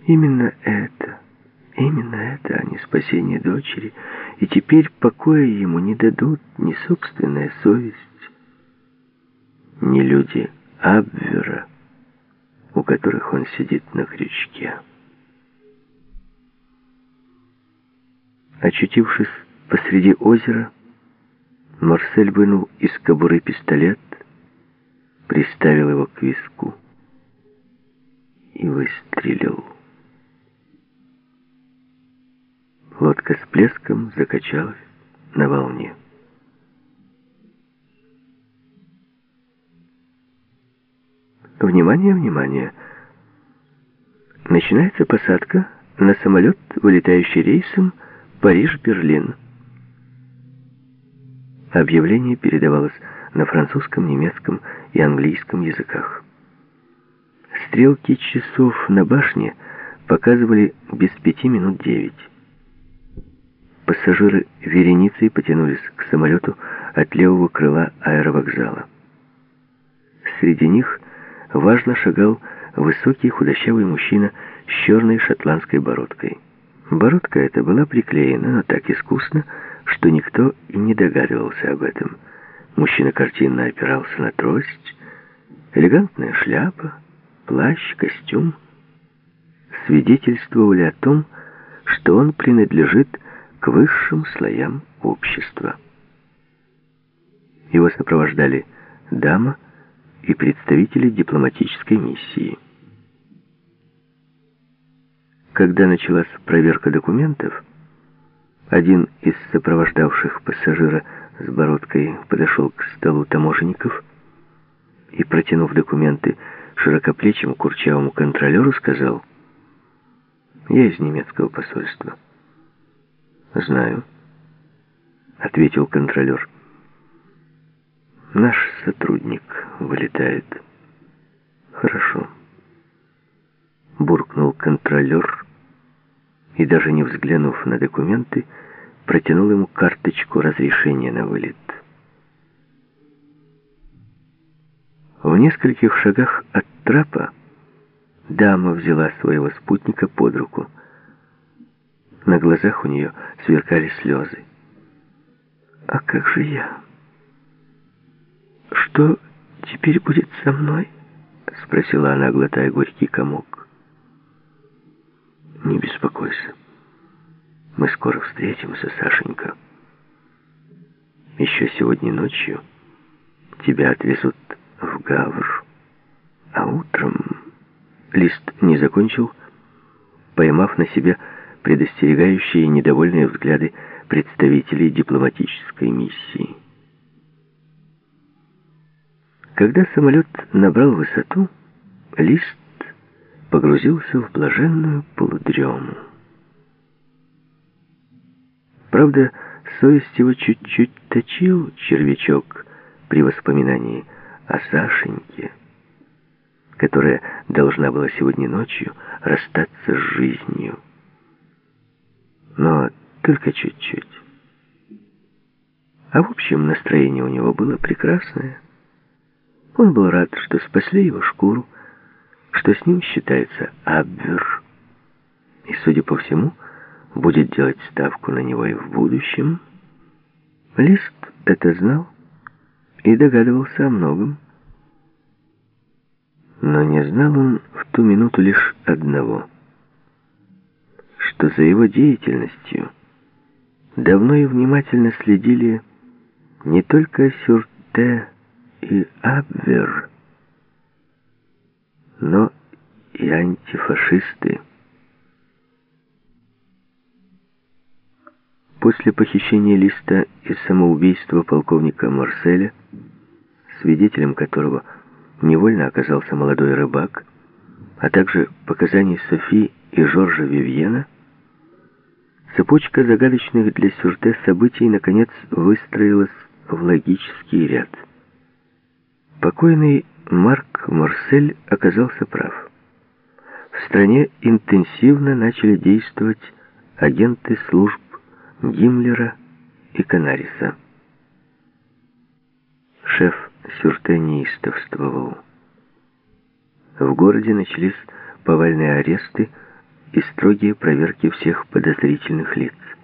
Именно это, а не спасение дочери. И теперь покоя ему не дадут ни собственная совесть, ни люди Абвера, у которых он сидит на крючке. Очутившись посреди озера, Марсель вынул из кобуры пистолет, приставил его к виску и выстрелил. Лодка с плеском закачалась на волне. Внимание, внимание! Начинается посадка на самолет, вылетающий рейсом Париж-Берлин. Объявление передавалось на французском, немецком и английском языках. Стрелки часов на башне показывали без 9:05. Пассажиры вереницей потянулись к самолету от левого крыла аэровокзала. Среди них важно шагал высокий худощавый мужчина с черной шотландской бородкой. Бородка эта была приклеена, но так искусно, что никто и не догадывался об этом. Мужчина картинно опирался на трость. Элегантная шляпа, плащ, костюм свидетельствовали о том, что он принадлежит к высшим слоям общества. Его сопровождали дама и представители дипломатической миссии. Когда началась проверка документов, один из сопровождавших пассажира с бородкой подошел к столу таможенников и, протянув документы широкоплечему курчавому контролеру, сказал: «Я из немецкого посольства». «Знаю», — ответил контролер. «Наш сотрудник вылетает». «Хорошо», — буркнул контролер и, даже не взглянув на документы, протянул ему карточку разрешения на вылет. В нескольких шагах от трапа дама взяла своего спутника под руку. На глазах у нее сверкали слезы. «А как же я? Что теперь будет со мной?» — спросила она, глотая горький комок. «Не беспокойся. Мы скоро встретимся, Сашенька. Еще сегодня ночью тебя отвезут в Гавр, а утром...» Лист не закончил, поймав на себе предостерегающие и недовольные взгляды представителей дипломатической миссии. Когда самолет набрал высоту, Лист погрузился в блаженную полудрему. Правда, совесть его чуть-чуть точил червячок при воспоминании о Сашеньке, которая должна была сегодня ночью расстаться с жизнью. Но только чуть-чуть. А в общем, настроение у него было прекрасное. Он был рад, что спасли его шкуру, что с ним считается Абвер, и, судя по всему, будет делать ставку на него и в будущем. Лист это знал и догадывался о многом. Но не знал он в ту минуту лишь одного, что за его деятельностью давно и внимательно следили не только Сюрте и Абвер, но и антифашисты. После похищения Листа и самоубийства полковника Марселя, свидетелем которого невольно оказался молодой рыбак, а также показаний Софи и Жоржа Вивьена, цепочка загадочных для Сюрте событий наконец выстроилась в логический ряд. Покойный Марк Марсель оказался прав. В стране интенсивно начали действовать агенты служб Гиммлера и Канариса. Шеф Сюрте неистовствовал. В городе начались повальные аресты и строгие проверки всех подозрительных лиц.